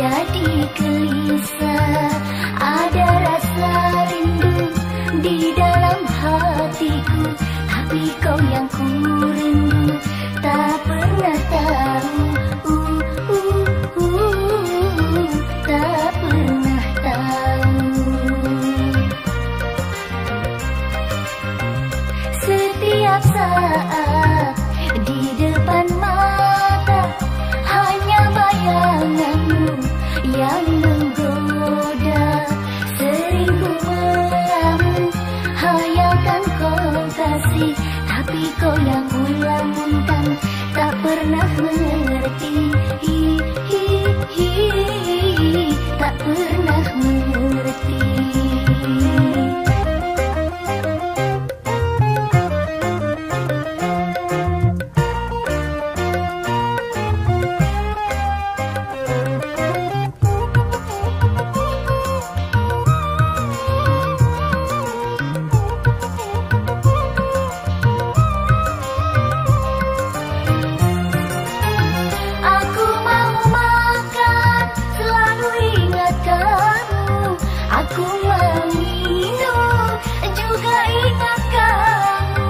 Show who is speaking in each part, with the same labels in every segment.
Speaker 1: jadi gelisah. Ada rasa rindu di dalam hatiku, tapi kau yang ku rindu tak pernah tahu. Tak pernah tahu. Setiap saat di depan mata hanya bayanganmu yang menggoda. Sering ku melamun, hayalkan kau kasih, tapi kau yang melamunkan, tak pernah mengerti. Tak pernah mengerti. Aku mau minum, juga ingat kamu.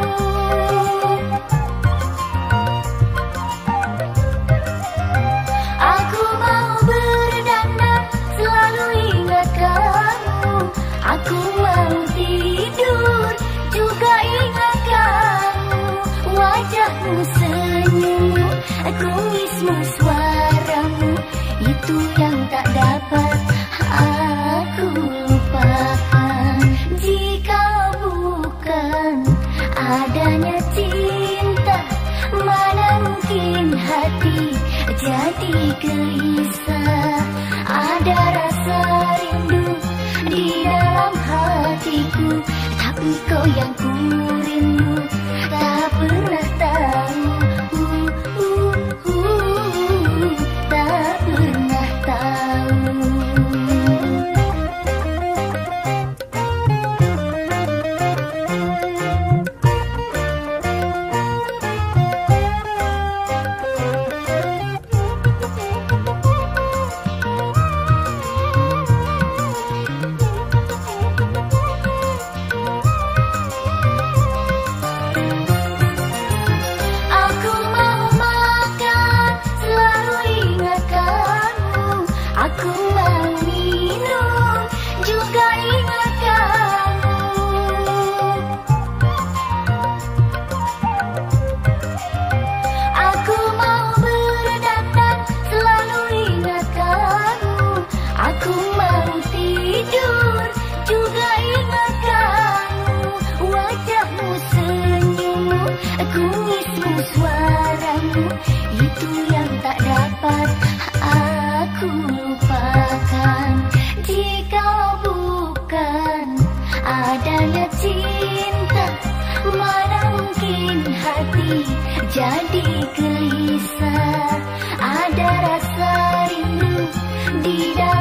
Speaker 1: Aku mau berdandan, selalu ingat kamu. Aku mau tidur, juga ingat kamu. Wajahmu senyum, kumismu suaramu, itu yang tak dapat aku lupakan. Jika bukan adanya cinta, mana mungkin hati jadi gelisah. Ada rasa rindu di dalam hatiku, tapi kau yang ku rindu tak pernah tahu. Tak pernah tahu. Aku mau minum, juga ingat kamu. Aku mau berdandan, selalu ingat kamu. Aku mau tidur, juga ingat kamu. Wajahmu senyum, kumismu suaramu, itu yang tak dapat aku lupakan. Jika bukan adanya cinta, mana mungkin hati jadi gelisah. Ada rasa rindu di dalam